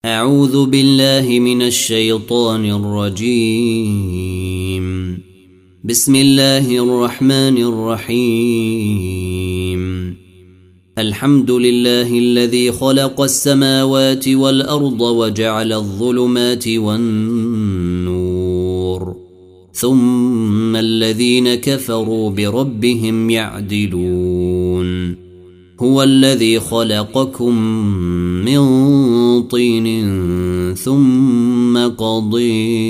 أعوذ بالله من الشيطان الرجيم. بسم الله الرحمن الرحيم. الحمد لله الذي خلق السماوات والأرض وجعل الظلمات والنور ثم الذين كفروا بربهم يعدلون. هو الذي خلقكم من طين ثم قضي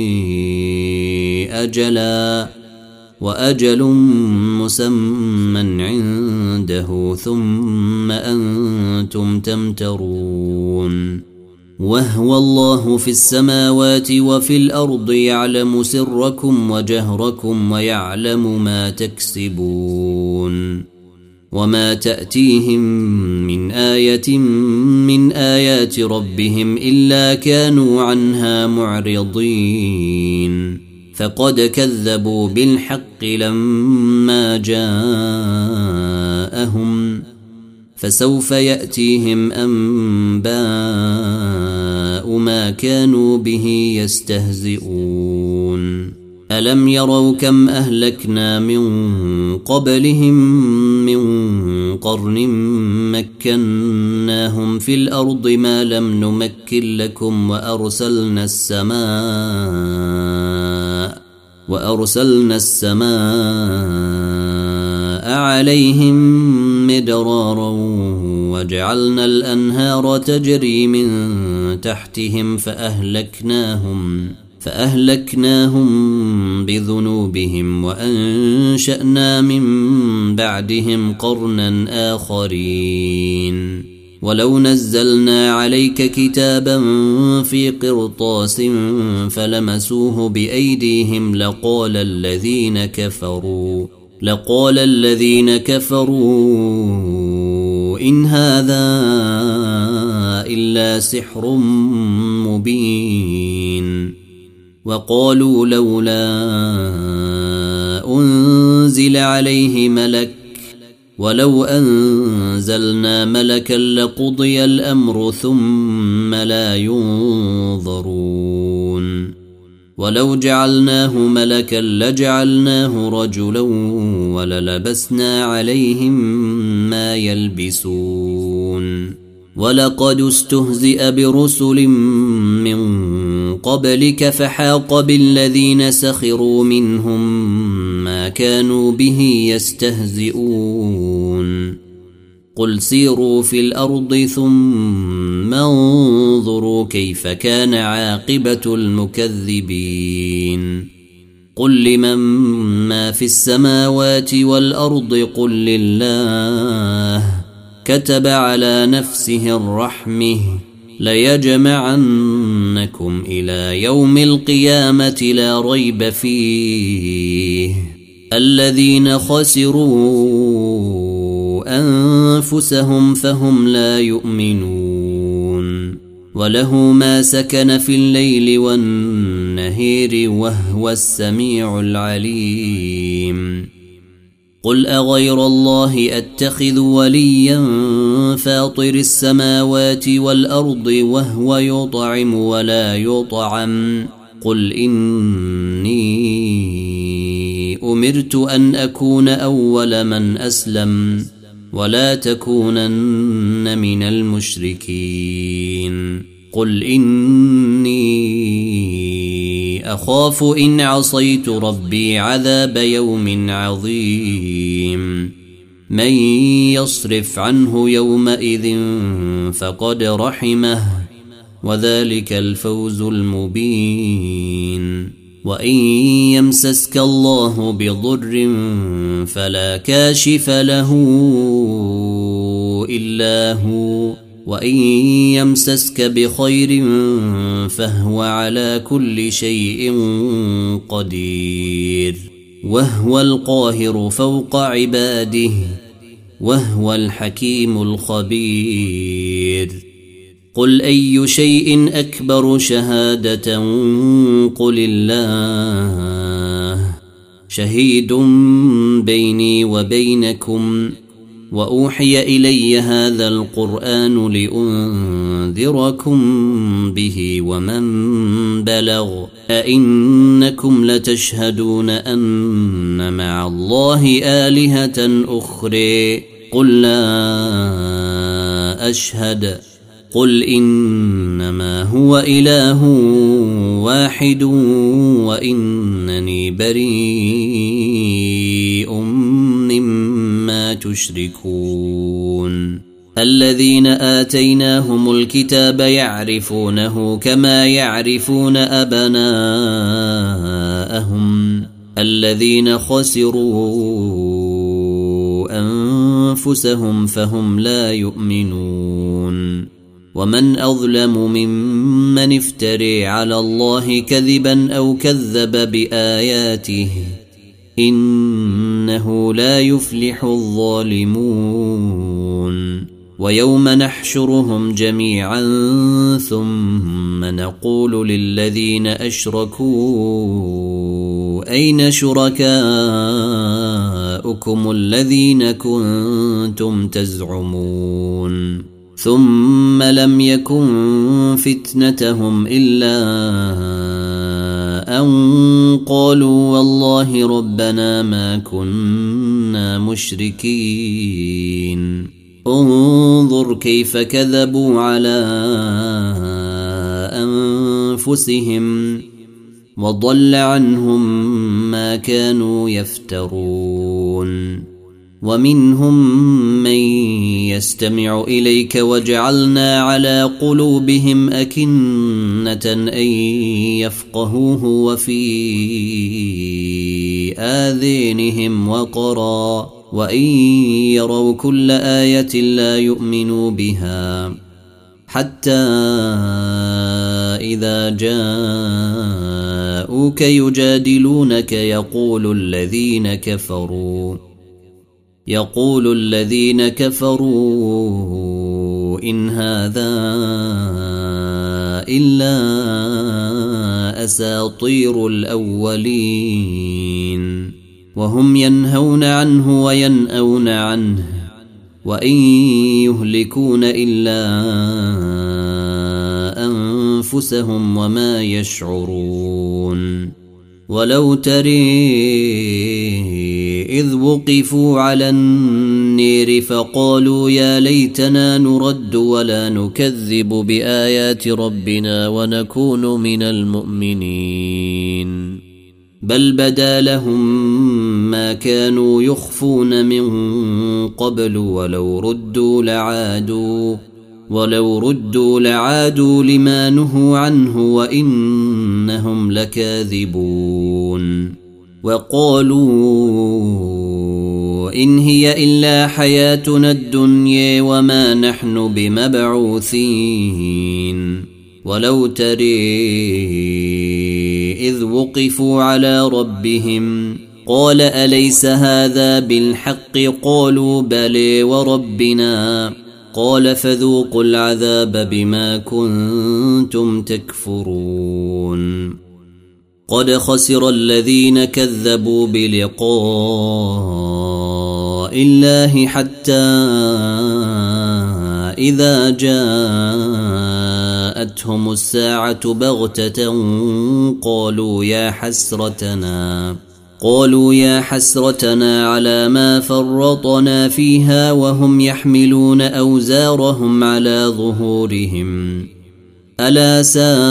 أجلا وأجل مسمى عنده ثم أنتم تمترون. وهو الله في السماوات وفي الأرض يعلم سركم وجهركم ويعلم ما تكسبون. وما تأتيهم من آية من آيات ربهم إلا كانوا عنها معرضين. فقد كذبوا بالحق لما جاءهم فسوف يأتيهم أنباء ما كانوا به يستهزئون. ألم يروا كم أهلكنا من قبلهم من قرن مكناهم في الأرض ما لم نمكن لكم وأرسلنا السماء عليهم مدرارا وجعلنا الأنهار تجري من تحتهم فأهلكناهم بذنوبهم وأنشأنا من بعدهم قرنا آخرين. ولو نزلنا عليك كتابا في قرطاس فلمسوه بأيديهم لقال الذين كفروا إن هذا إلا سحر مبين. وقالوا لولا أنزل عليه ملك ولو أنزلنا ملكا لقضي الأمر ثم لا ينظرون. ولو جعلناه ملكا لجعلناه رجلا وللبسنا عليهم ما يلبسون. ولقد استهزئ برسل من قبلك فحاق بالذين سخروا منهم ما كانوا به يستهزئون. قل سيروا في الأرض ثم انظروا كيف كان عاقبة المكذبين. قل لمن ما في السماوات والأرض قل لله كتب على نفسه الرحمة ليجمعنكم إلى يوم القيامة لا ريب فيه. الذين خسروا أنفسهم فهم لا يؤمنون. وله ما سكن في الليل والنهار وهو السميع العليم. قل أغير الله أتخذ وليا فاطر السماوات والأرض وهو يطعم ولا يطعم. قل إني أمرت أن أكون أول من أسلم ولا تكونن من المشركين. قل إني أخاف إن عصيت ربي عذاب يوم عظيم. من يصرف عنه يومئذ فقد رحمه وذلك الفوز المبين. وإن يمسسك الله بضر فلا كاشف له إلا هو وإن يمسسك بخير فهو على كل شيء قدير. وهو القاهر فوق عباده وهو الحكيم الخبير. قل أي شيء أكبر شهادة قل الله شهيد بيني وبينكم وأوحي إلي هذا القرآن لأنذركم به ومن بلغ أئنكم لتشهدون أن مع الله آلهة أخرى قل لا أشهد قل إنما هو إله واحد وإنني بريء مما تشركون الذين آتيناهم الكتاب يعرفونه كما يعرفون أبناءهم الذين خسروا أنفسهم فهم لا يؤمنون ومن أظلم ممن افتري على الله كذبا أو كذب بآياته إنه لا يفلح الظالمون ويوم نحشرهم جميعا ثم نقول للذين أشركوا أين شركاؤكم الذين كنتم تزعمون ثم لم يكن فتنتهم إلا أن قالوا والله ربنا ما كنا مشركين انظر كيف كذبوا على أنفسهم وضل عنهم ما كانوا يفترون ومنهم من يستمع إليك وجعلنا على قلوبهم أكنة أن يفقهوه وفي آذانهم وقرا وإن يروا كل آية لا يؤمنوا بها حتى إذا جاءوك يجادلونك يقول الذين كفروا إن هذا إلا أساطير الأولين وهم ينهون عنه وينأون عنه وإن يهلكون إلا أنفسهم وما يشعرون ولو تري إذ وقفوا على النير فقالوا يا ليتنا نرد ولا نكذب بآيات ربنا ونكون من المؤمنين بل بدا لهم ما كانوا يخفون من قبل ولو ردوا لعادوا لما نهوا عنه وإنهم لكاذبون وقالوا إن هي إلا حياتنا الدنيا وما نحن بمبعوثين ولو تري إذ وقفوا على ربهم قال أليس هذا بالحق قالوا بلى وربنا قال فذوقوا العذاب بما كنتم تكفرون قد خسر الذين كذبوا بلقاء الله حتى إذا جاءتهم الساعة بغتة قالوا يا حسرتنا على ما فرطنا فيها وهم يحملون أوزارهم على ظهورهم ألا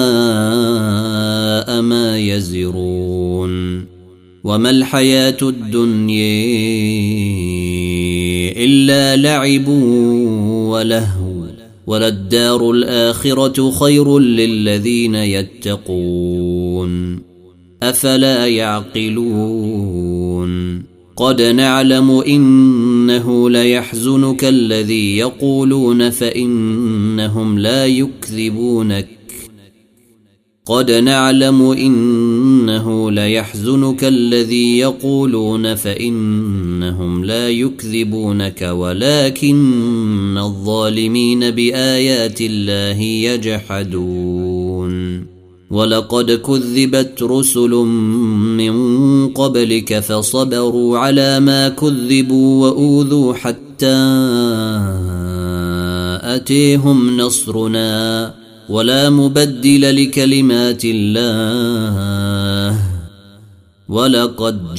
ساء ما يزرون وما الحياة الدنيا إلا لعب ولهو وللدار الآخرة خير للذين يتقون أفلا يعقلون قد نعلم إنه ليحزنك الذي يقولون فإنهم لا يكذبونك ولكن الظالمين بآيات الله يجحدون ولقد كذبت رسل من قبلك فصبروا على ما كذبوا وأوذوا حتى حتى أتيهم نصرنا ولا مبدل لكلمات الله ولقد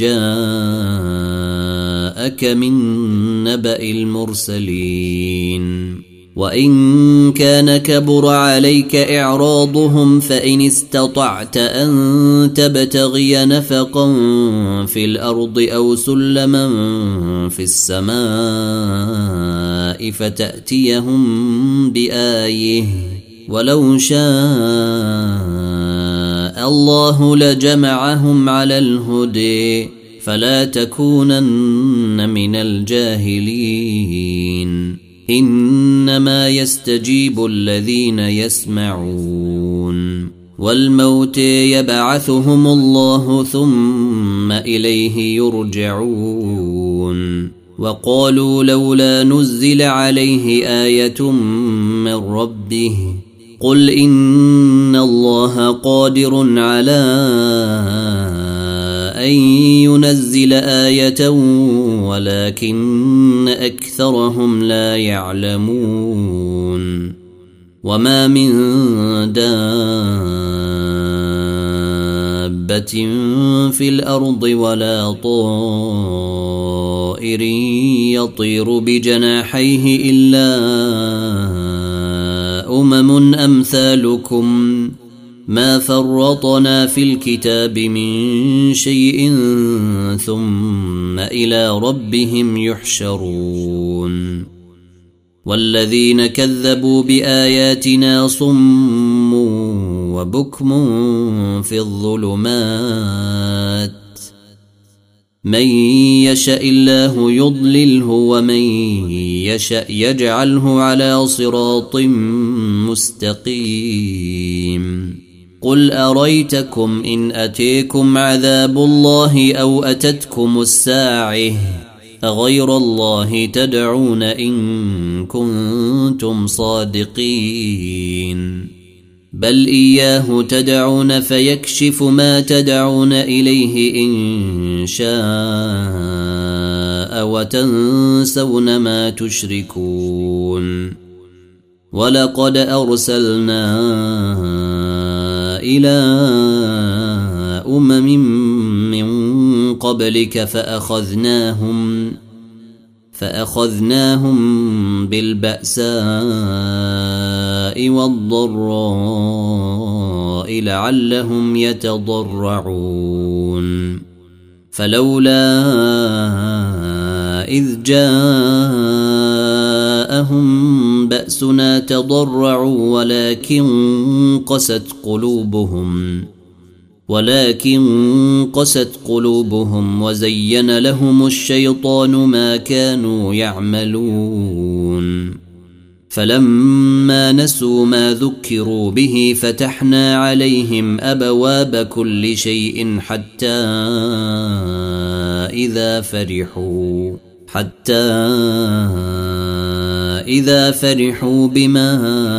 جاءك من نبأ المرسلين وإن كان كبر عليك إعراضهم فإن استطعت أن تبتغي نفقا في الأرض أو سلما في السماء فتأتيهم بآية ولو شاء الله لجمعهم على الهدى فلا تكونن من الجاهلين إنما يستجيب الذين يسمعون والموت يبعثهم الله ثم إليه يرجعون وقالوا لولا نزل عليه آية من ربه قل إن الله قادر على أن ينزل آية ولكن أكثرهم لا يعلمون وما من دابة في الأرض ولا طائر يطير بجناحيه إلا أمم أمثالكم ما فرطنا في الكتاب من شيء ثم إلى ربهم يحشرون والذين كذبوا بآياتنا صم وبكم في الظلمات من يشاء الله يضلله ومن يشاء يجعله على صراط مستقيم قل أريتكم إن أتيكم عذاب الله أو أتتكم الساعة أغير الله تدعون إن كنتم صادقين بل إياه تدعون فيكشف ما تدعون إليه إن شاء وتنسون ما تشركون ولقد أرسلنا إلى أمم من قبلك فأخذناهم بالبأساء والضراء لعلهم يتضرعون فلولا إذ جاءهم بأسنا تضرعوا ولكن قست قلوبهم وزين لهم الشيطان ما كانوا يعملون فلما نسوا ما ذكروا به فتحنا عليهم أبواب كل شيء حتى إذا فرحوا بما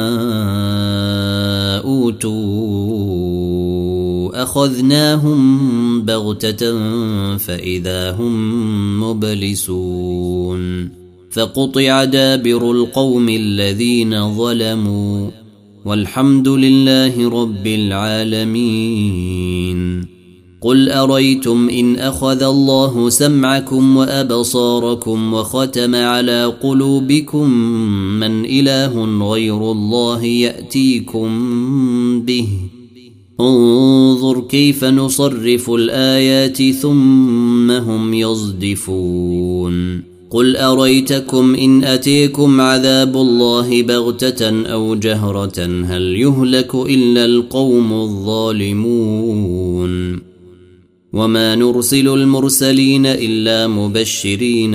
أوتوا أخذناهم بغتة فإذا هم مبلسون فقطع دابر القوم الذين ظلموا والحمد لله رب العالمين قل أريتم إن أخذ الله سمعكم وأبصاركم وختم على قلوبكم من إله غير الله يأتيكم به انظر كيف نصرف الآيات ثم هم يصدفون قل أريتكم إن أتيكم عذاب الله بغتة أو جهرة هل يهلك إلا القوم الظالمون وما نرسل المرسلين إلا مبشرين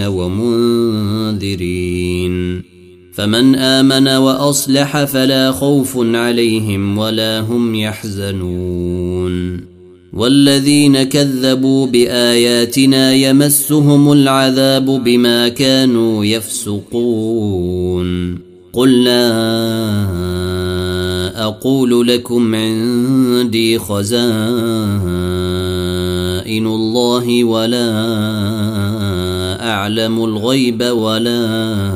ومنذرين فمن آمن وأصلح فلا خوف عليهم ولا هم يحزنون والذين كذبوا بآياتنا يمسهم العذاب بما كانوا يفسقون قل لا أقول لكم عندي خزائن الله ولا أعلم الغيب ولا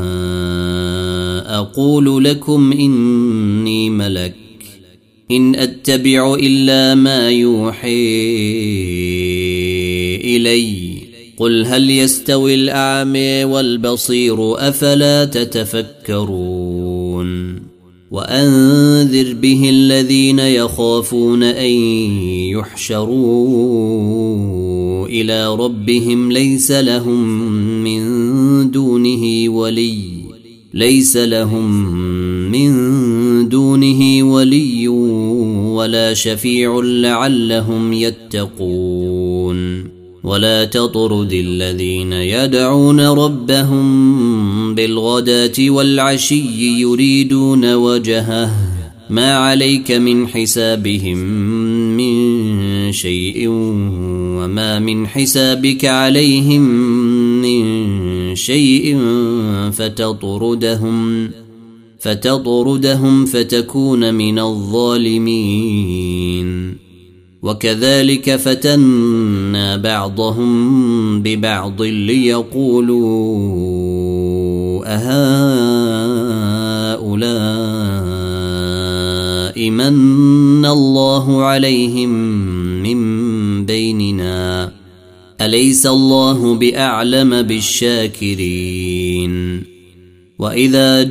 أقول لكم إني ملك إن أتبع إلا ما يوحي إلي قل هل يستوي الأعمى والبصير أفلا تتفكرون وأنذر به الذين يخافون أن يحشروا إلى ربهم ليس لهم من دونه ولي ولا شفيع لعلهم يتقون ولا تطرد الذين يدعون ربهم بالغداة والعشي يريدون وجهه ما عليك من حسابهم من شيء وما من حسابك عليهم من شيء فتطردهم فتكون من الظالمين وكذلك فتنا بعضهم ببعض ليقولوا أهؤلاء من الله عليهم من بيننا أليس الله بأعلم بالشاكرين وإذا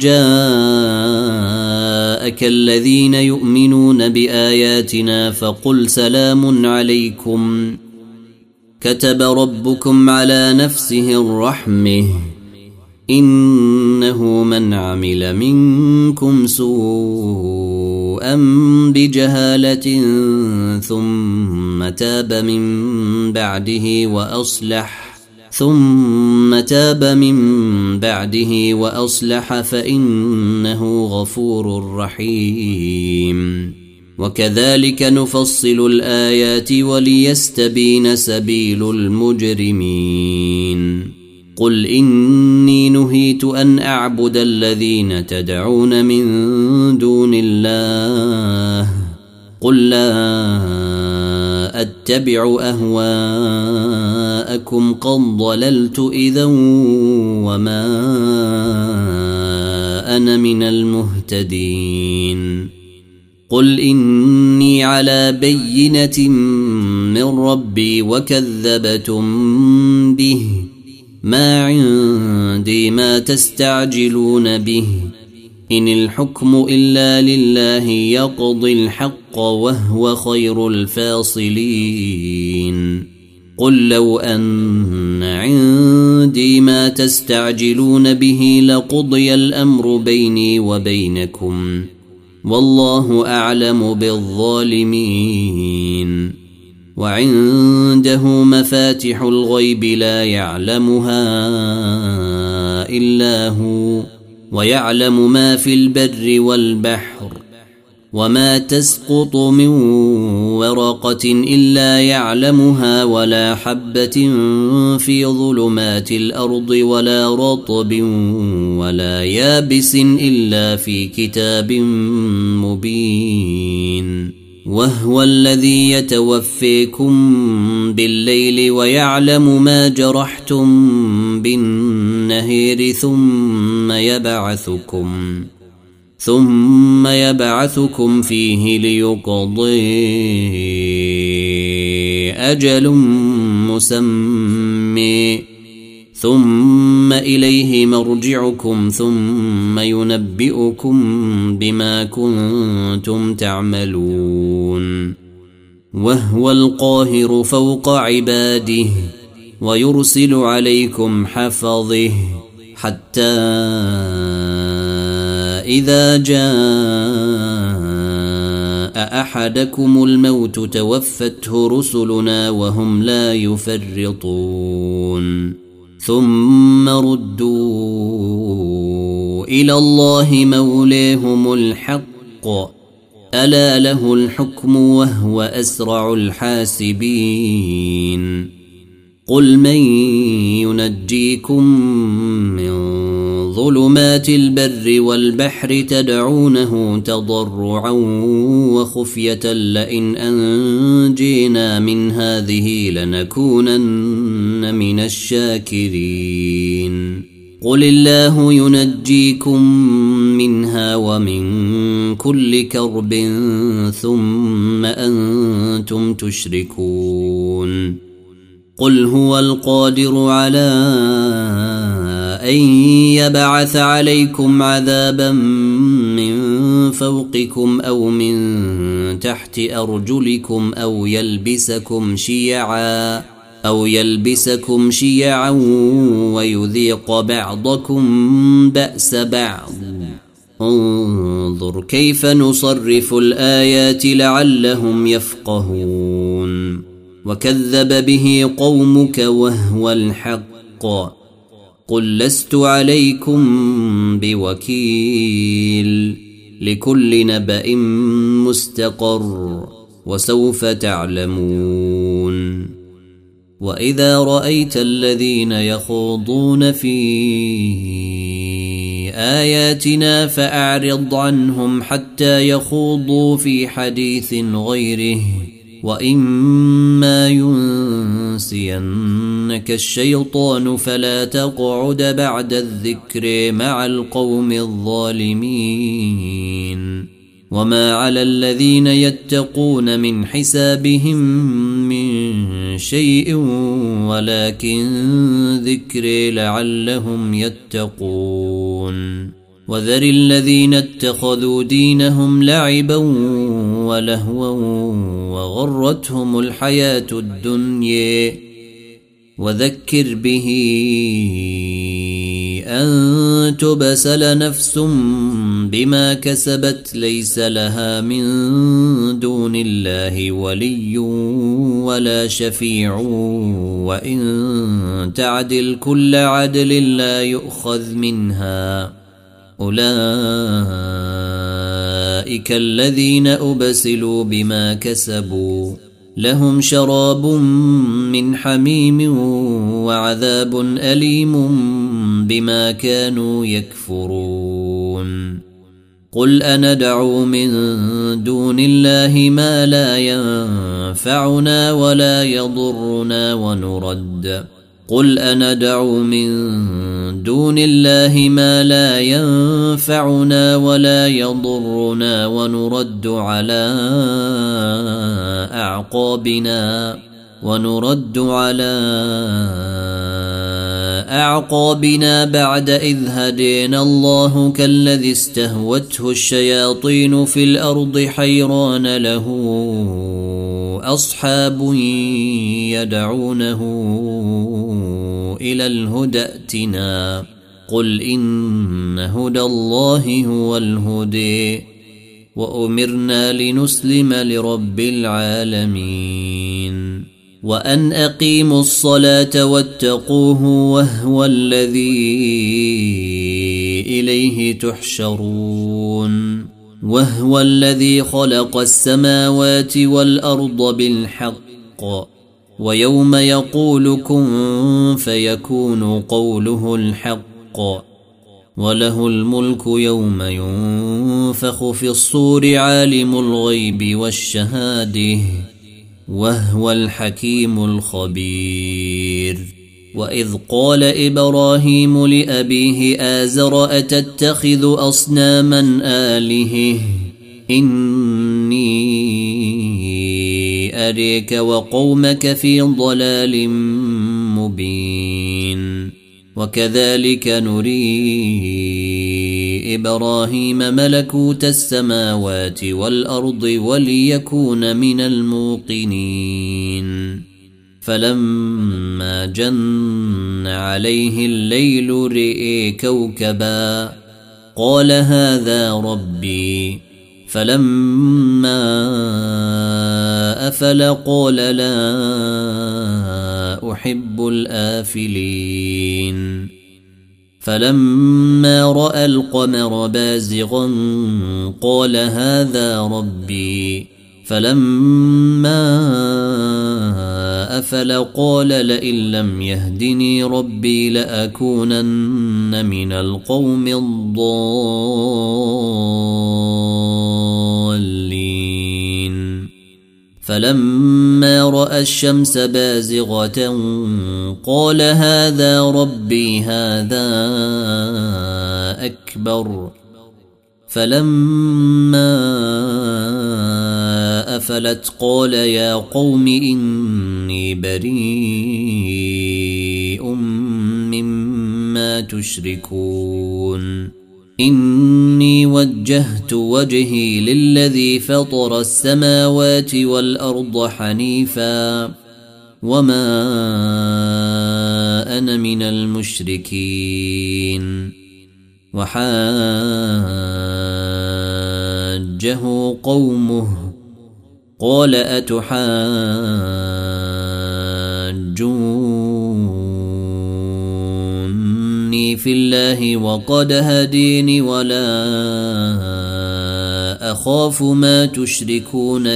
جاءك الذين يؤمنون بآياتنا فقل سلام عليكم كتب ربكم على نفسه الرحمة إنه من عمل منكم سوءا بجهالة ثم تاب من بعده وأصلح فإنه غفور رحيم وكذلك نفصل الآيات وليستبين سبيل المجرمين قل إني نهيت أن أعبد الذين تدعون من دون الله قل لا أتبع أهواءكم قد ضللت إذا وما أنا من المهتدين قل إني على بينة من ربي وكذبتم به ما عندي ما تستعجلون به إن الحكم إلا لله يقضي الحق وهو خير الفاصلين قل لو أن عندي ما تستعجلون به لقضي الأمر بيني وبينكم والله أعلم بالظالمين وعنده مفاتح الغيب لا يعلمها إلا هو ويعلم ما في البر والبحر وما تسقط من ورقة إلا يعلمها ولا حبة في ظلمات الأرض ولا رطب ولا يابس إلا في كتاب مبين وهو الذي يتوفيكم بالليل ويعلم ما جرحتم بالنهار ثم يبعثكم فيه ليقضي أجل مسمى ثم إليه مرجعكم ثم ينبئكم بما كنتم تعملون وهو القاهر فوق عباده ويرسل عليكم حفظه حتى إذا جاء أحدكم الموت توفته رسلنا وهم لا يفرطون ثم ردوا إلى الله مولاهم الحق ألا له الحكم وهو أسرع الحاسبين قل من ينجيكم من ظلمات البر والبحر تدعونه تضرعا وخفية لئن أنجينا من هذه لنكونن من الشاكرين قل الله ينجيكم منها ومن كل كرب ثم أنتم تشركون قل هو القادر على أن يبعث عليكم عذابا من فوقكم أو من تحت أرجلكم أو يلبسكم شيعا ويذيق بعضكم بأس بعض انظر كيف نصرف الآيات لعلهم يفقهون وكذب به قومك وهو الحق قل لست عليكم بوكيل لكل نبأ مستقر وسوف تعلمون وإذا رأيت الذين يخوضون في آياتنا فأعرض عنهم حتى يخوضوا في حديث غيره وإما ينسينك الشيطان فلا تقعد بعد الذكر مع القوم الظالمين وما على الذين يتقون من حسابهم من شيء ولكن ذكر لعلهم يتقون وذر الذين اتخذوا دينهم لعبا ولهوا وغرتهم الحياة الدنيا وذكر به أن تبسل نفس بما كسبت ليس لها من دون الله ولي ولا شفيع وإن تعدل كل عدل لا يؤخذ منها أولئك الذين أبسلوا بما كسبوا لهم شراب من حميم وعذاب أليم بما كانوا يكفرون قل أندعو من دون الله ما لا ينفعنا ولا يضرنا ونرد قل أندعو من دون الله ما لا ينفعنا ولا يضرنا ونرد على أعقابنا بعد إذ هدينا الله كالذي استهوته الشياطين في الأرض حيران له أصحاب يدعونه إلى الهدى ائتنا قل إن هدى الله هو الهدي وأمرنا لنسلم لرب العالمين وأن أقيموا الصلاة واتقوه وهو الذي إليه تحشرون وهو الذي خلق السماوات والأرض بالحق ويوم يقول كن فيكون قوله الحق وله الملك يوم ينفخ في الصور عالم الغيب والشهاده وهو الحكيم الخبير وإذ قال إبراهيم لأبيه آزر أتتخذ أصناما آلهة إني أريك وقومك في ضلال مبين وكذلك نري إبراهيم ملكوت السماوات والأرض وليكون من الموقنين فلما جن عليه الليل رئي كوكبا قال هذا ربي فلما أفل قال لا أحب الآفلين فلما رأى القمر بازغا قال هذا ربي فلما أفل قال لئن لم يهدني ربي لأكونن من القوم الضالين فلما رأى الشمس بازغة قال هذا ربي هذا أكبر فلما أفلت قال يا قوم إني بريء مما تشركون إني وجهت وجهي للذي فطر السماوات والأرض حنيفا وما أنا من المشركين وحاجه قومه قال أتحاجوني في الله وقد هديني ولا أخاف ما تشركون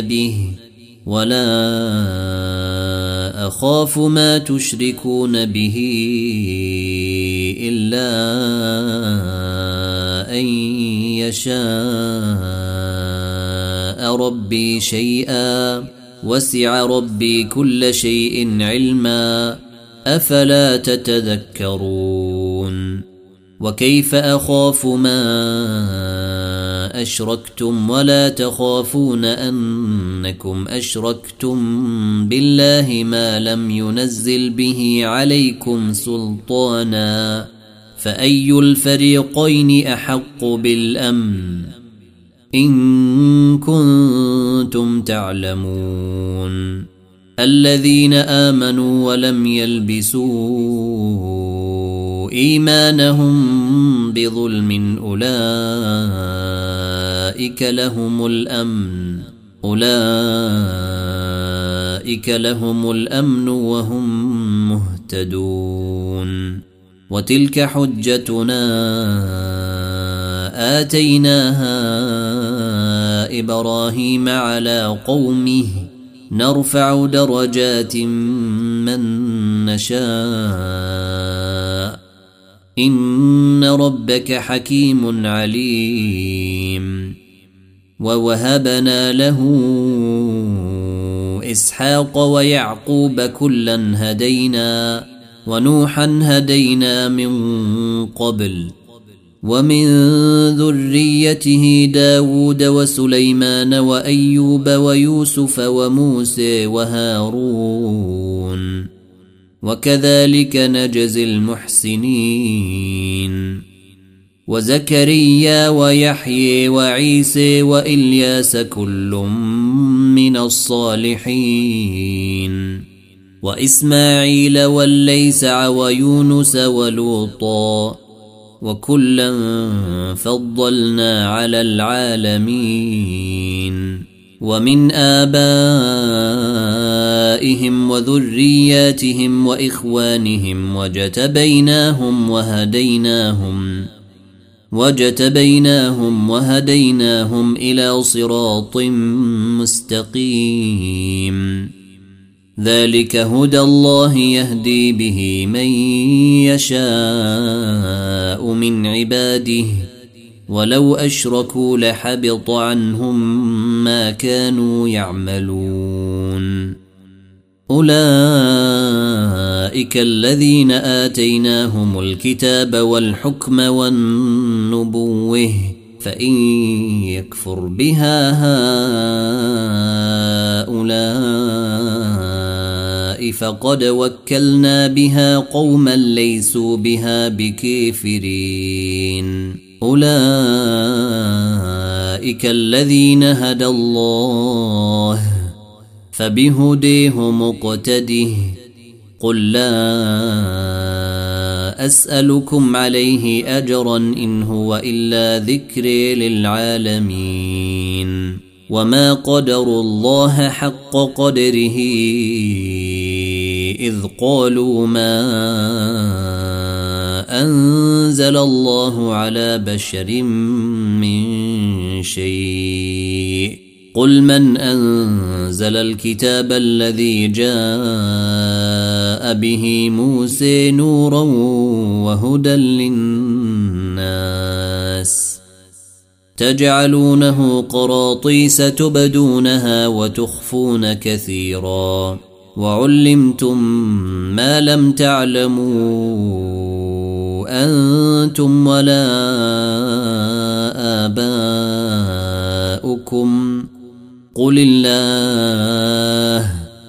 به إلا أن يشاء ربي شيئا وسع ربي كل شيء علما أفلا تتذكرون وكيف أخاف ما أشركتم ولا تخافون أنكم أشركتم بالله ما لم ينزل به عليكم سلطانا فأي الفريقين أحق بالأمن إن كنتم تعلمون الذين آمنوا ولم يلبسوا إيمانهم بظلم أولئك لهم الأمن وهم مهتدون وتلك حجتنا آتيناها إبراهيم على قومه نرفع درجات من نشاء إن ربك حكيم عليم ووهبنا له إسحاق ويعقوب كلا هدينا ونوحا هدينا من قبل ومن ذريته داود وسليمان وأيوب ويوسف وموسى وهارون وكذلك نجزي المحسنين وزكريا ويحيى وعيسى وإلياس كل من الصالحين وإسماعيل والليسع ويونس ولوطا وكلا فضلنا على العالمين ومن آبائهم وذرياتهم وإخوانهم وجتبيناهم وهديناهم إلى صراط مستقيم ذلك هدى الله يهدي به من يشاء من عباده ولو أشركوا لحبط عنهم ما كانوا يعملون أولئك الذين آتيناهم الكتاب والحكم والنبوة فإن يكفر بها هؤلاء فقد وكلنا بها قوما ليسوا بها بكافرين أولئك الذين هدى الله فبهديه مقتده قل لا أسألكم عليه أجرا إن هو إلا ذكر للعالمين وما قدروا الله حق قدره إذ قالوا ما أنزل الله على بشر من شيء قل من أنزل الكتاب الذي جاء به موسى نورا وهدى للناس تجعلونه قراطيس تبدونها وتخفون كثيرا وعلمتم ما لم تعلموا أنتم ولا آباؤكم قل الله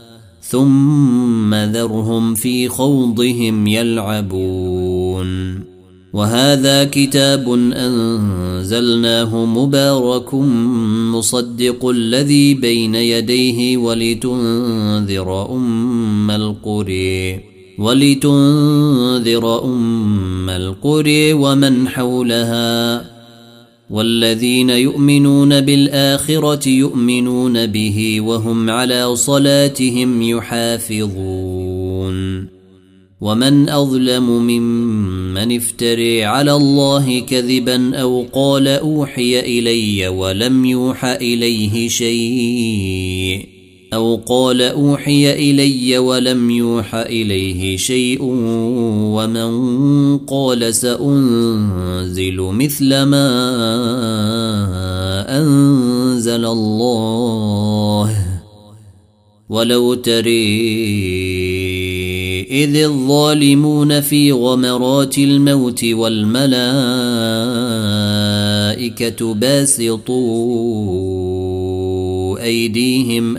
ثم ذرهم في خوضهم يلعبون وهذا كتاب أنزلناه مبارك مصدق الذي بين يديه ولتنذر أم القرى ومن حولها والذين يؤمنون بالآخرة يؤمنون به وهم على صلاتهم يحافظون ومن أظلم ممن افتري على الله كذبا أو قال أوحي إلي ولم يوحى إليه شيء ومن قال سأنزل مثل ما أنزل الله ولو تري إذ الظالمون في غمرات الموت والملائكة باسطوا أيديهم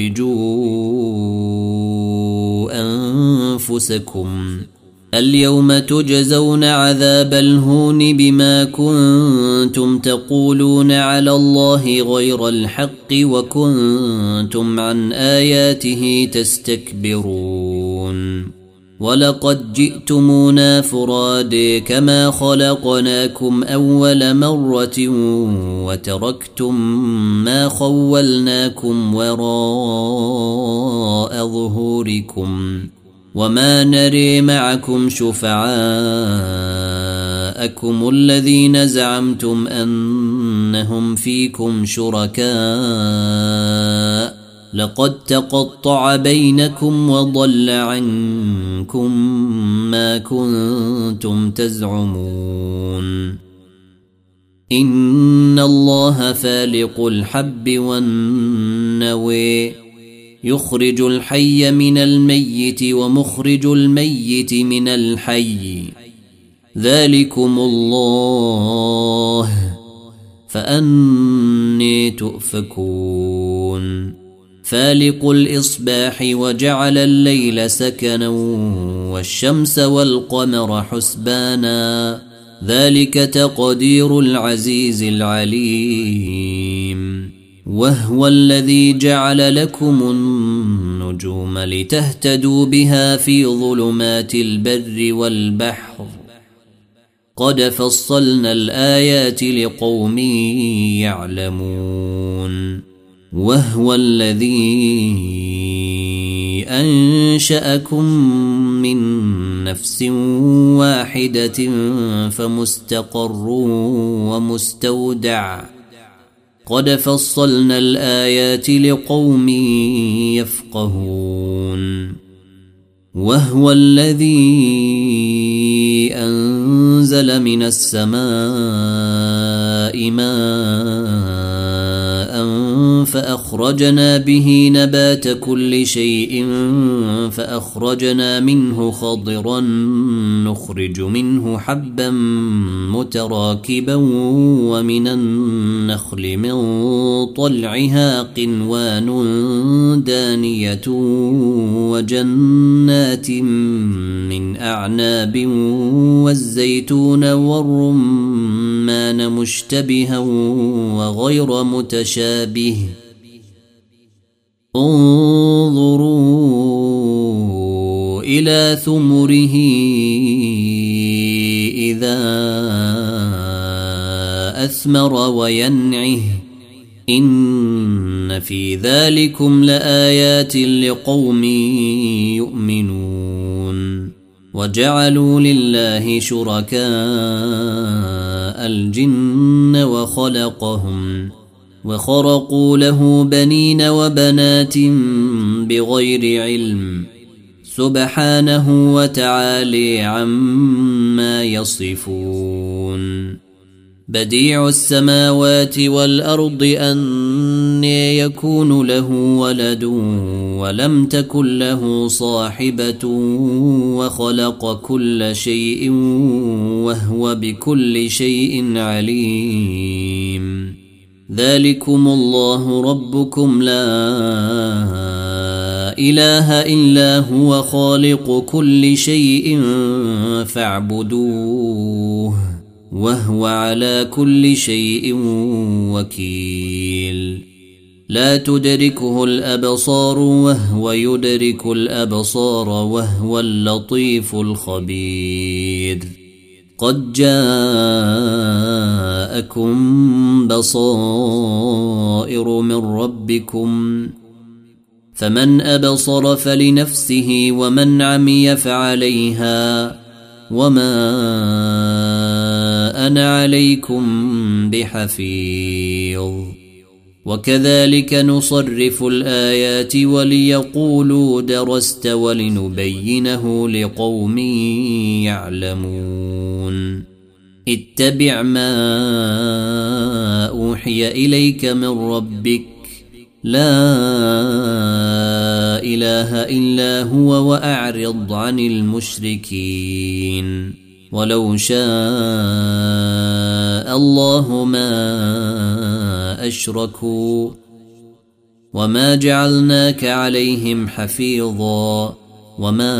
أخرجوا أنفسكم اليوم تجزون عذاب الهون بما كنتم تقولون على الله غير الحق وكنتم عن آياته تستكبرون ولقد جئتمونا فرادى كما خلقناكم أول مرة وتركتم ما خولناكم وراء ظهوركم وما نري معكم شفعاءكم الذين زعمتم أنهم فيكم شركاء لقد تقطع بينكم وضل عنكم ما كنتم تزعمون إن الله فالق الحب والنوى يخرج الحي من الميت ومخرج الميت من الحي ذلكم الله فأني تؤفكون فالق الإصباح وجعل الليل سكنا والشمس والقمر حسبانا ذلك تقدير العزيز العليم وهو الذي جعل لكم النجوم لتهتدوا بها في ظلمات البر والبحر قد فصلنا الآيات لقوم يعلمون وهو الذي أنشأكم من نفس واحدة فمستقر ومستودع قد فصلنا الآيات لقوم يفقهون وهو الذي أنزل من السماء ماء فأخرجنا به نبات كل شيء فأخرجنا منه خضرا نخرج منه حبا متراكبا ومن النخل من طلعها قنوان دانية وجنات من أعناب والزيتون والرمان مشتبها وغير متشابه انظروا إلى ثمره إذا أثمر وينعه إن في ذلكم لآيات لقوم يؤمنون وجعلوا لله شركاء الجن وخلقهم وخرقوا له بنين وبنات بغير علم سبحانه وتعالى عما يصفون. بديع السماوات والأرض أنى يكون له ولد ولم تكن له صاحبة وخلق كل شيء وهو بكل شيء عليم. ذلكم الله ربكم لا إله إلا هو خالق كل شيء فاعبدوه وهو على كل شيء وكيل. لا تدركه الأبصار وهو يدرك الأبصار وهو اللطيف الخبير. قد جاءكم بصائر من ربكم فمن أبصر فلنفسه ومن عمي فعليها وما أنا عليكم بحفيظ. وكذلك نصرف الآيات وليقولوا درست ولنبينه لقوم يعلمون. اتبع ما أوحي إليك من ربك لا إله إلا هو وأعرض عن المشركين. ولو شاء الله ما أشركوا وما جعلناك عليهم حفيظا وما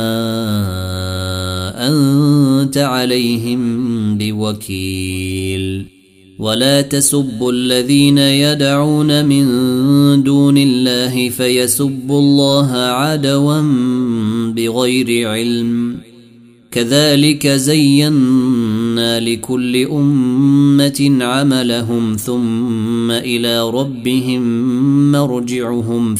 أنت عليهم بوكيل. ولا تسبوا الذين يدعون من دون الله فيسبوا الله عدوا بغير علم. كذلك زينا لكل أمة عملهم ثم إلى ربهم مرجعهم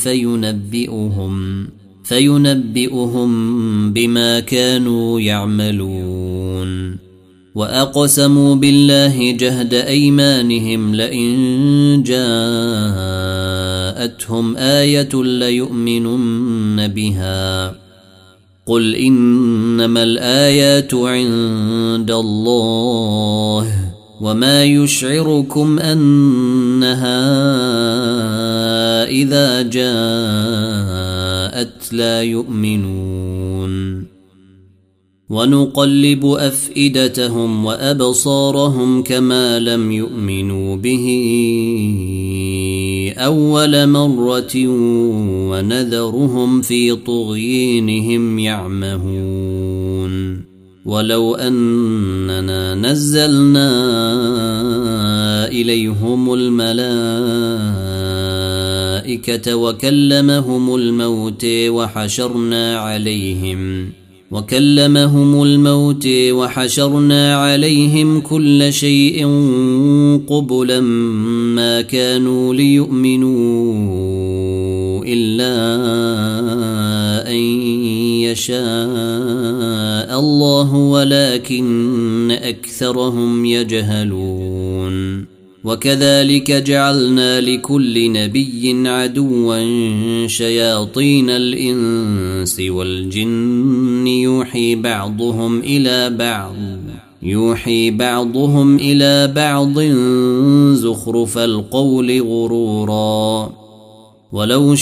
فينبئهم بما كانوا يعملون. وأقسموا بالله جهد أيمانهم لئن جاءتهم آية ليؤمنن بها. قل إنما الآيات عند الله وما يشعركم أنها إذا جاءت لا يؤمنون. ونقلب أفئدتهم وأبصارهم كما لم يؤمنوا به أول مرة ونذرهم في طغيانهم يعمهون. ولو أننا نزلنا إليهم الملائكة وكلمهم الموت وحشرنا عليهم كل شيء قبلا ما كانوا ليؤمنوا إلا أن يشاء الله ولكن أكثرهم يجهلون. وكذلك جعلنا لكل نبي عدوا شياطين الإنس والجن يوحي بعضهم إلى بعض زخرف القول غرورا. ولو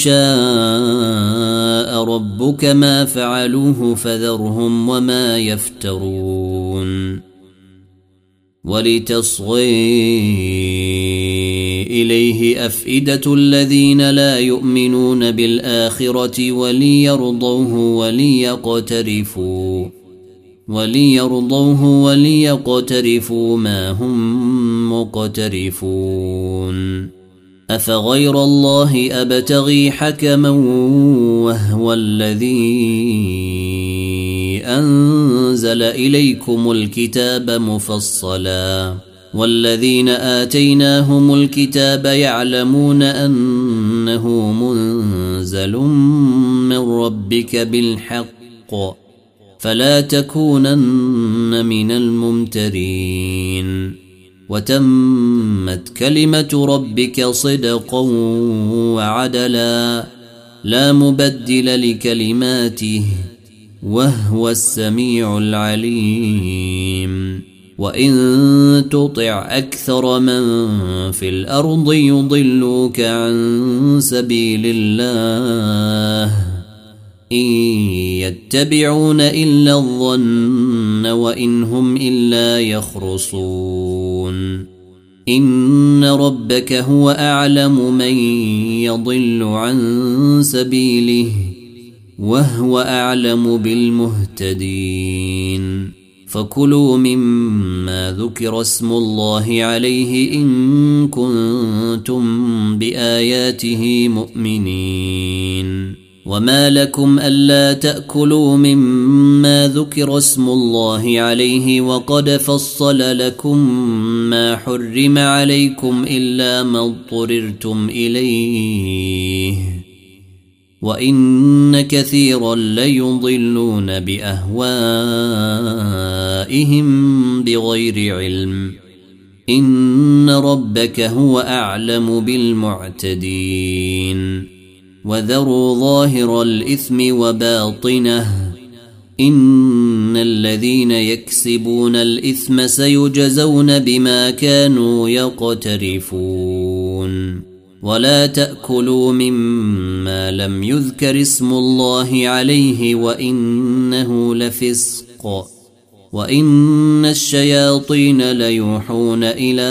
شاء ربك ما فعلوه فذرهم وما يفترون. ولتصغي إليه أفئدة الذين لا يؤمنون بالآخرة وليرضوه وليقترفوا ما هم مقترفون. أفغير الله أبتغي حكما وهو الذي أنزل إليكم الكتاب مفصلا والذين آتيناهم الكتاب يعلمون أنه منزل من ربك بالحق فلا تكونن من الممترين. وتمت كلمة ربك صدقا وعدلا لا مبدل لكلماته وهو السميع العليم وإن تطع أكثر من في الأرض يضلوك عن سبيل الله إن يتبعون إلا الظن وإن هم إلا يخرصون إن ربك هو أعلم من يضل عن سبيله وهو أعلم بالمهتدين فكلوا مما ذكر اسم الله عليه إن كنتم بآياته مؤمنين وما لكم ألا تأكلوا مما ذكر اسم الله عليه وقد فصل لكم ما حرم عليكم إلا ما اضطررتم إليه وإن كثيرا ليضلون بأهوائهم بغير علم إن ربك هو أعلم بالمعتدين وذروا ظاهر الإثم وباطنه إن الذين يكسبون الإثم سيجزون بما كانوا يقترفون ولا تأكلوا مما لم يذكر اسم الله عليه وإنه لفسق وإن الشياطين ليوحون إلى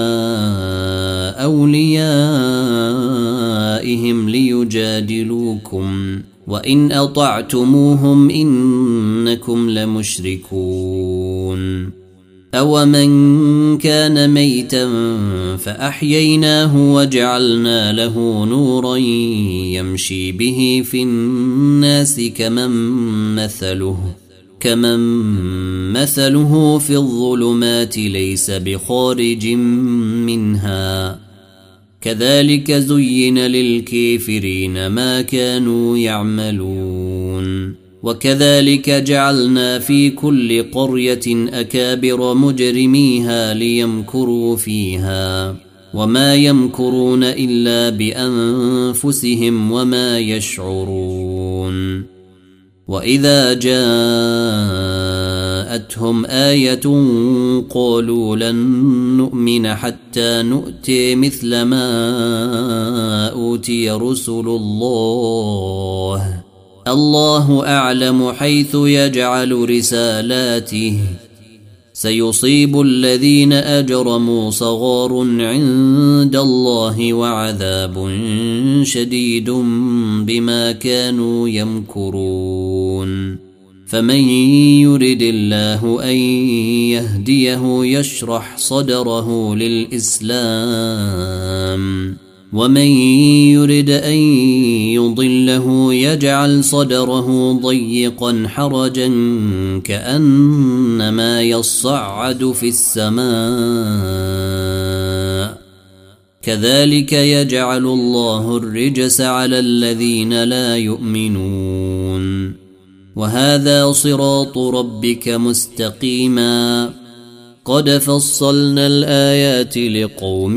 أوليائهم ليجادلوكم وإن أطعتموهم إنكم لمشركون أومن كان ميتا فأحييناه وجعلنا له نورا يمشي به في الناس كمن مثله في الظلمات ليس بخارج منها كذلك زين للكافرين ما كانوا يعملون وكذلك جعلنا في كل قرية أكابر مجرميها ليمكروا فيها وما يمكرون إلا بأنفسهم وما يشعرون وإذا جاءتهم آية قالوا لن نؤمن حتى نؤتي مثل ما أوتي رسل الله أعلم حيث يجعل رسالاته سيصيب الذين أجرموا صغار عند الله وعذاب شديد بما كانوا يمكرون فمن يرد الله أن يهديه يشرح صدره للإسلام ومن يرد أن يضله يجعل صدره ضيقا حرجا كأنما يصعد في السماء كذلك يجعل الله الرجس على الذين لا يؤمنون وهذا صراط ربك مستقيما قد فصلنا الآيات لقوم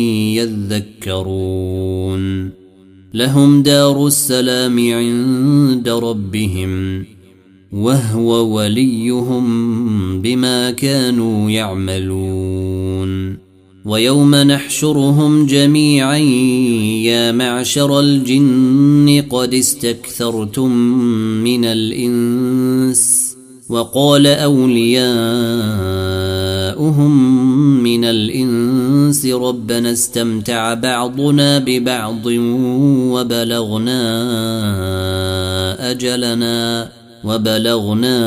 يذكرون لهم دار السلام عند ربهم وهو وليهم بما كانوا يعملون ويوم نحشرهم جميعا يا معشر الجن قد استكثرتم من الإنس وقال أولياؤهم من الإنس ربنا استمتع بعضنا ببعض وبلغنا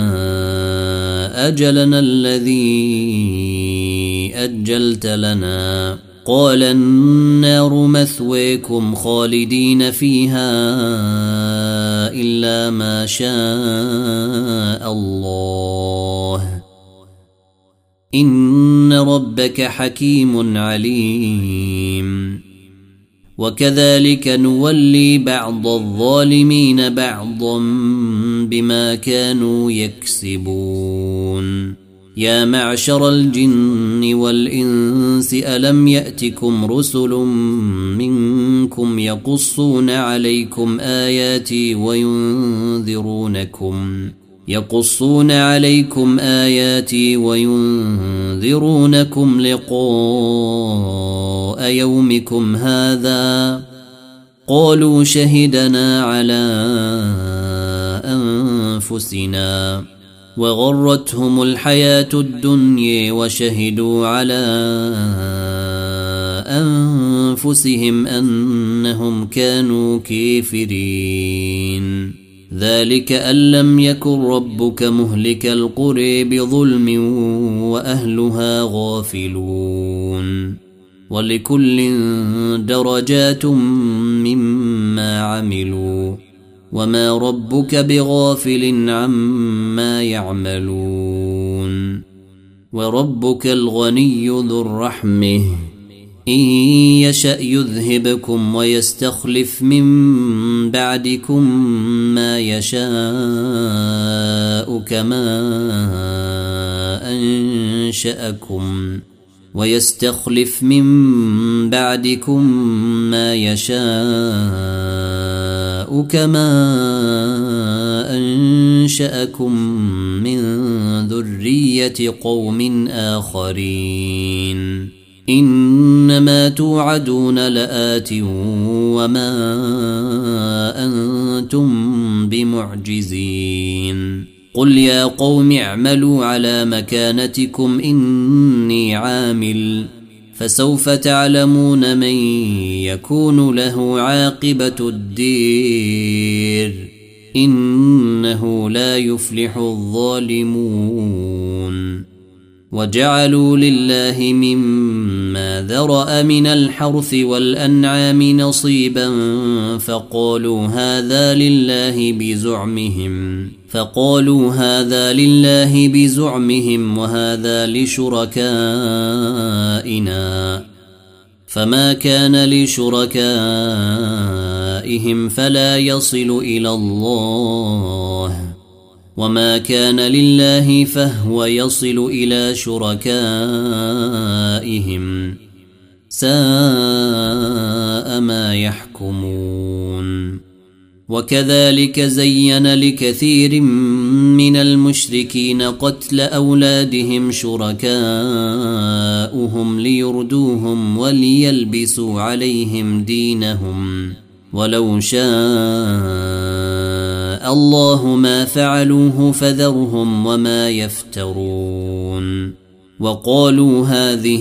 أجلنا الذي أجلت لنا قال النار مثويكم خالدين فيها إلا ما شاء الله إن ربك حكيم عليم وكذلك نولي بعض الظالمين بعضا بما كانوا يكسبون يا معشر الجن والإنس ألم يأتكم رسل منكم يقصون عليكم آياتي وينذرونكم لقاء يومكم هذا قالوا شهدنا على أنفسنا وغرتهم الحياة الدنيا وشهدوا على أنفسهم أنهم كانوا كافرين ذلك أن لم يكن ربك مهلك القرى بظلم وأهلها غافلون ولكل درجات مما عملوا وما ربك بغافل عما يعملون وربك الغني ذو الرحمة إن يشأ يذهبكم ويستخلف من بعدكم ما يشاء كما أنشأكم من ذرية قوم آخرين إنما توعدون لآت وما أنتم بمعجزين قل يا قوم اعملوا على مكانتكم إني عامل فسوف تعلمون من يكون له عاقبة الدير إنه لا يفلح الظالمون وجعلوا لله مما ذرأ من الحرث والأنعام نصيبا فقالوا هذا لله بزعمهم وهذا لشركائنا فما كان لشركائهم فلا يصل إلى الله وما كان لله فهو يصل إلى شركائهم ساء ما يحكمون وكذلك زين لكثير من المشركين قتل أولادهم شركاؤهم ليردوهم وليلبسوا عليهم دينهم ولو شاء الله ما فعلوه فذرهم وما يفترون وقالوا هذه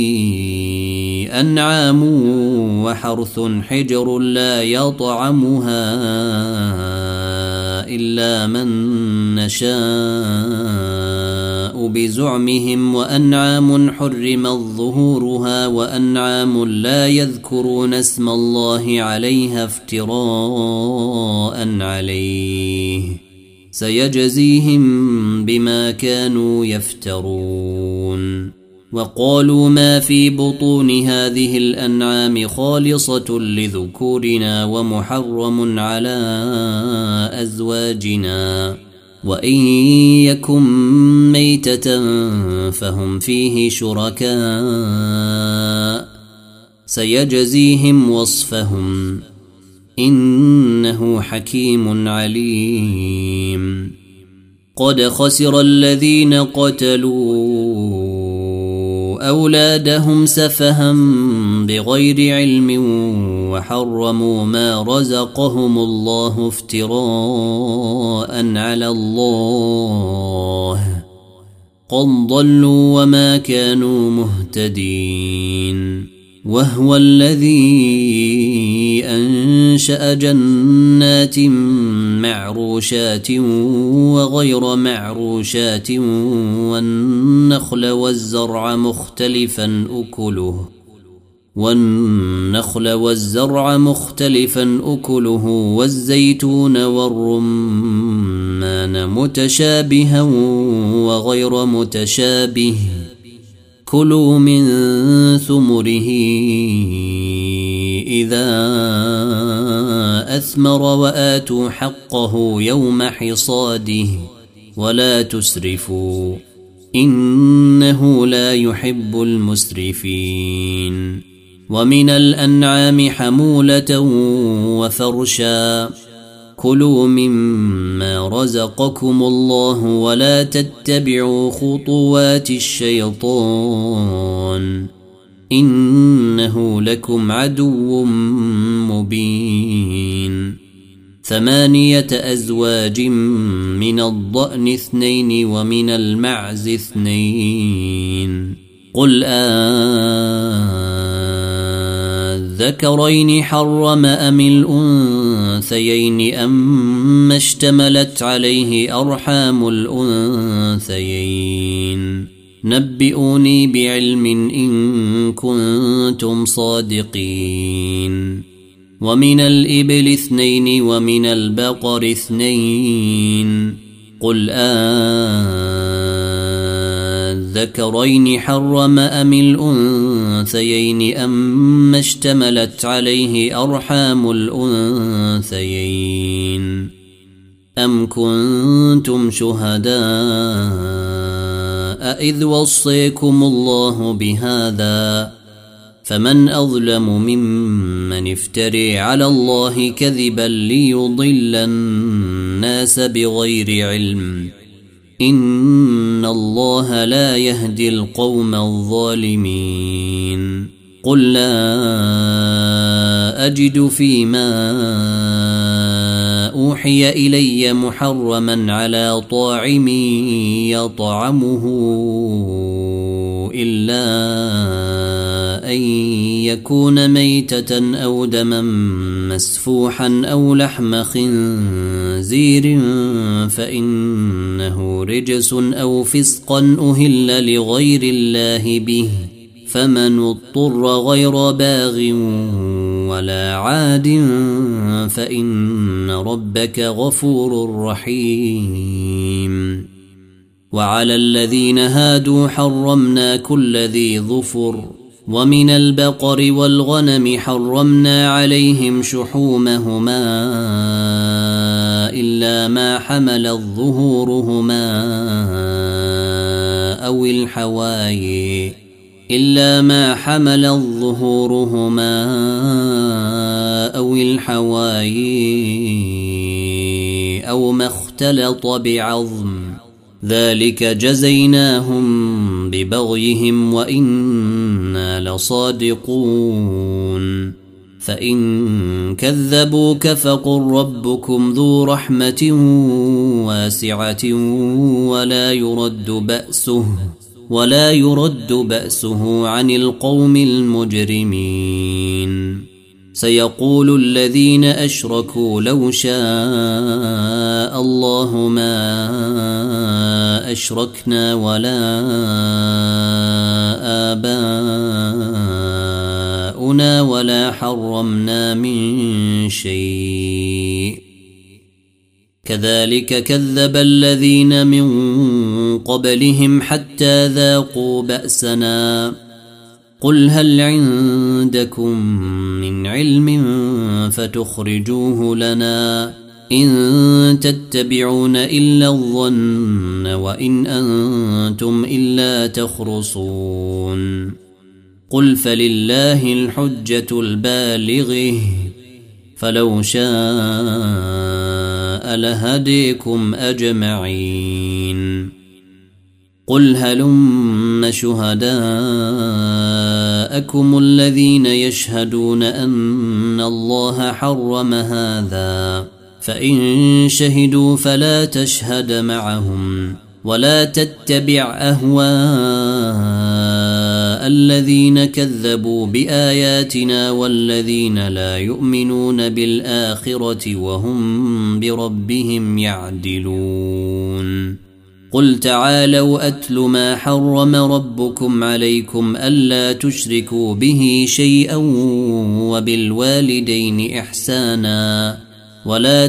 أنعام وحرث حجر لا يطعمها إلا من نشاء بزعمهم وأنعام حرمت ظهورها وأنعام لا يذكرون اسم الله عليها افتراء عليه سيجزيهم بما كانوا يفترون وقالوا ما في بطون هذه الأنعام خالصة لذكورنا ومحرم على أزواجنا وإن يكن ميتة فهم فيه شركاء سيجزيهم وصفهم إنه حكيم عليم قد خسر الذين قتلوا أولادهم سفها بغير علم وحرموا ما رزقهم الله افتراء على الله قد ضلوا وما كانوا مهتدين وهو الذي أنشأ جنات معروشات وغير معروشات والنخل والزرع مختلفا أكله والزيتون والرمان متشابها وغير متشابه كلوا من ثمره إذا أثمر وآتوا حقه يوم حصاده ولا تسرفوا إنه لا يحب المسرفين. ومن الأنعام حمولة وفرشا كلوا مما رزقكم الله ولا تتبعوا خطوات الشيطان إنه لكم عدو مبين. 8 أزواج من الضأن 2 ومن المعز 2 قل الذكرين حرم أم الأنثيين أم اشتملت عليه أرحام الأنثيين نبئوني بعلم إن كنتم صادقين. ومن الإبل 2 ومن البقر 2 قل الذكرين حرم أم الأنثيين أم اشتملت عليه أرحام الأنثيين أم كنتم شهداء إذ وصيكم الله بهذا فمن أظلم ممن افتري على الله كذبا ليضل الناس بغير علم إن الله لا يهدي القوم الظالمين. قل لا أجد فيما أوحي إلي محرما على طاعم يطعمه إلا أن يكون ميتة أو دما مسفوحا أو لحم خنزير فإنه رجس أو فسقا أهل لغير الله به فمن اضطر غير باغ ولا عاد فإن ربك غفور رحيم. وعلى الذين هادوا حرمنا كل ذي ظفر ومن البقر والغنم حرمنا عليهم شحومهما إلا ما حملت ظهورهما أو الحواي أو ما اختلط بعظم ذلك جزيناهم ببغيهم وإنا لصادقون. فإن كذبوك فقل ربكم ذو رحمة واسعة ولا يرد بأسه عن القوم المجرمين. سيقول الذين أشركوا لو شاء الله ما أشركنا ولا آباؤنا ولا حرمنا من شيء كذلك كذب الذين من قبلهم حتى ذاقوا بأسنا. قل هل عندكم من علم فتخرجوه لنا إن تتبعون إلا الظن وإن أنتم إلا تخرصون. قل فلله الحجة البالغة فلو شاء لهديكم أجمعين. قل هلم شهداءكم الذين يشهدون أن الله حرم هذا فإن شهدوا فلا تشهد معهم ولا تتبع أهواء الذين كذبوا بآياتنا والذين لا يؤمنون بالآخرة وهم بربهم يعدلون. قل تعالوا أتل ما حرم ربكم عليكم ألا تشركوا به شيئا وبالوالدين إحسانا ولا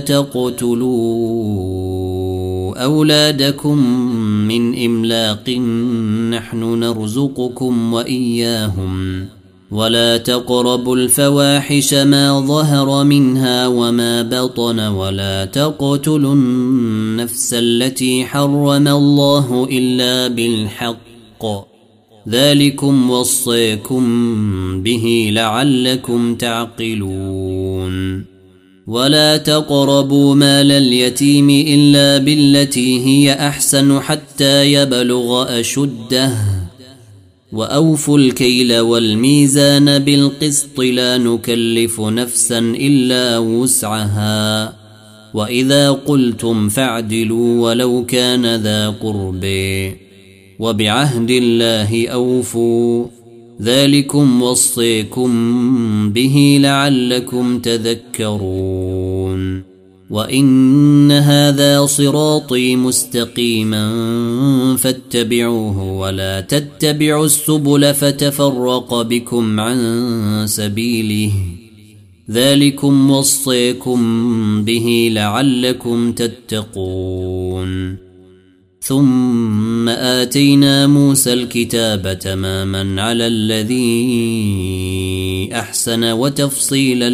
تقتلوا أولادكم من إملاق نحن نرزقكم وإياهم ولا تقربوا الفواحش ما ظهر منها وما بطن ولا تقتلوا النفس التي حرم الله إلا بالحق ذلكم وصيكم به لعلكم تعقلون ولا تقربوا مال اليتيم إلا بالتي هي أحسن حتى يبلغ أشده وأوفوا الكيل والميزان بالقسط لا نكلف نفسا إلا وسعها وإذا قلتم فاعدلوا ولو كان ذا قرب وبعهد الله أوفوا ذلكم وصيكم به لعلكم تذكرون وإن هذا صراطي مستقيما فاتبعوه ولا تتبعوا السبل فتفرق بكم عن سبيله ذلكم وصيكم به لعلكم تتقون ثم آتينا موسى الكتاب تماما على الذي أحسن وتفصيلا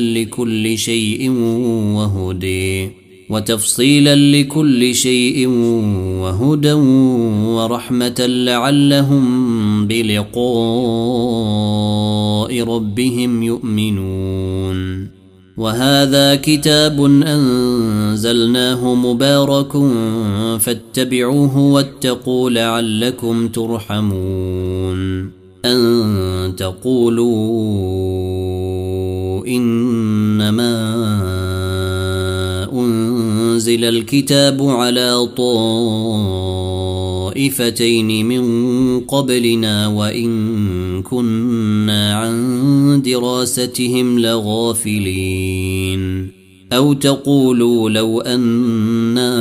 لكل شيء وهدى ورحمة لعلهم بلقاء ربهم يؤمنون وهذا كتاب أنزلناه مبارك فاتبعوه واتقوا لعلكم ترحمون أن تقولوا إنما أنزل الكتاب على طائفتين من قبلنا وإن كنا عن دراستهم لغافلين أو تقولوا لو أنا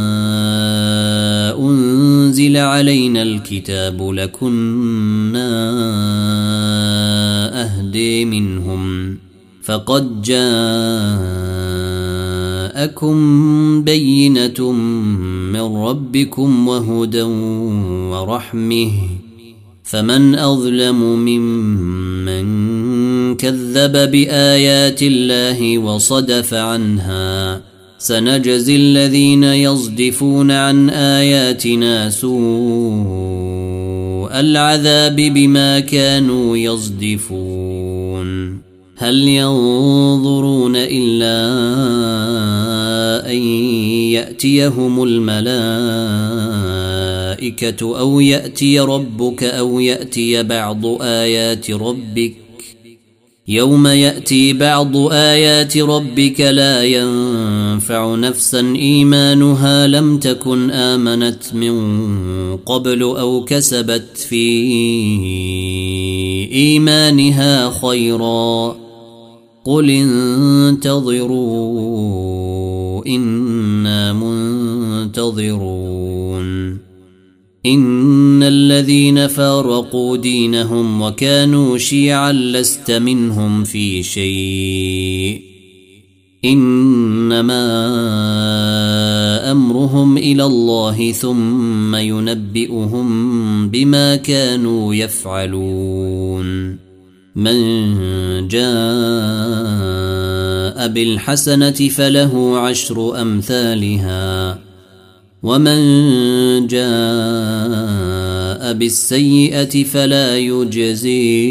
أنزل علينا الكتاب لكنا أهدي منهم فقد جاءكم بينة من ربكم وهدى ورحمة فمن أظلم ممن كذب بآيات الله وصدف عنها سنجزي الذين يصدفون عن آياتنا سوء العذاب بما كانوا يصدفون هل ينظرون إلا أن يأتيهم الملائكة أو يأتي ربك أو يأتي بعض آيات ربك يوم يأتي بعض آيات ربك لا ينفع نفسا إيمانها لم تكن آمنت من قبل أو كسبت في إيمانها خيرا قل انتظروا إنا منتظرون إن الذين فارقوا دينهم وكانوا شيعا لست منهم في شيء إنما أمرهم إلى الله ثم ينبئهم بما كانوا يفعلون من جاء بالحسنة فله 10 أمثالها ومن جاء بالسيئة فلا يجزي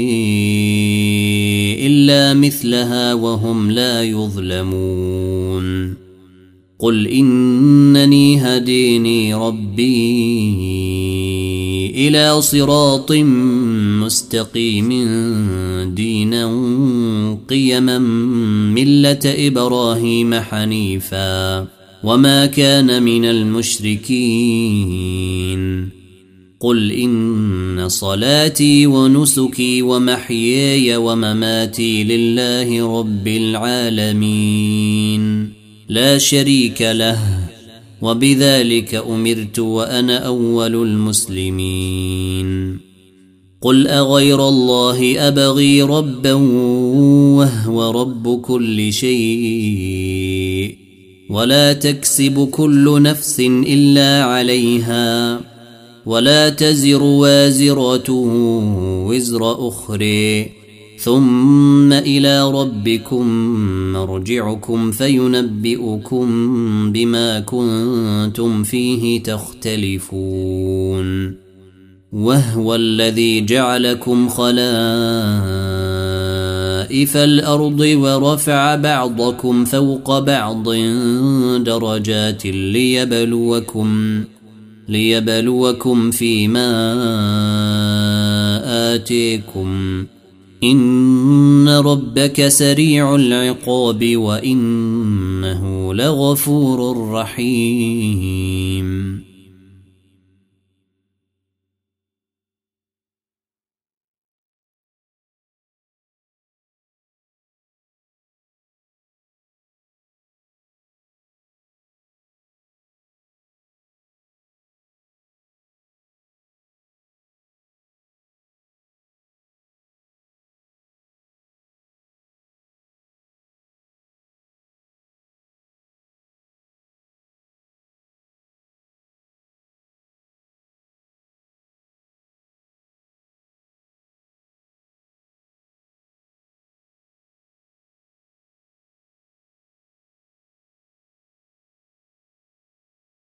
إلا مثلها وهم لا يظلمون قل إنني هديني ربي إلى صراط مستقيم دينا قيما ملة إبراهيم حنيفا وما كان من المشركين قل إن صلاتي ونسكي ومحياي ومماتي لله رب العالمين لا شريك له وبذلك أمرت وأنا أول المسلمين قل أغير الله أبغي ربا وهو رب كل شيء ولا تكسب كل نفس إلا عليها ولا تزر وازرة وزر أخرى ثم إلى ربكم مرجعكم فينبئكم بما كنتم فيه تختلفون وهو الذي جعلكم خلائف الأرض ورفع بعضكم فوق بعض درجات ليبلوكم فيما آتيكم إن ربك سريع العقاب وإنه لغفور رحيم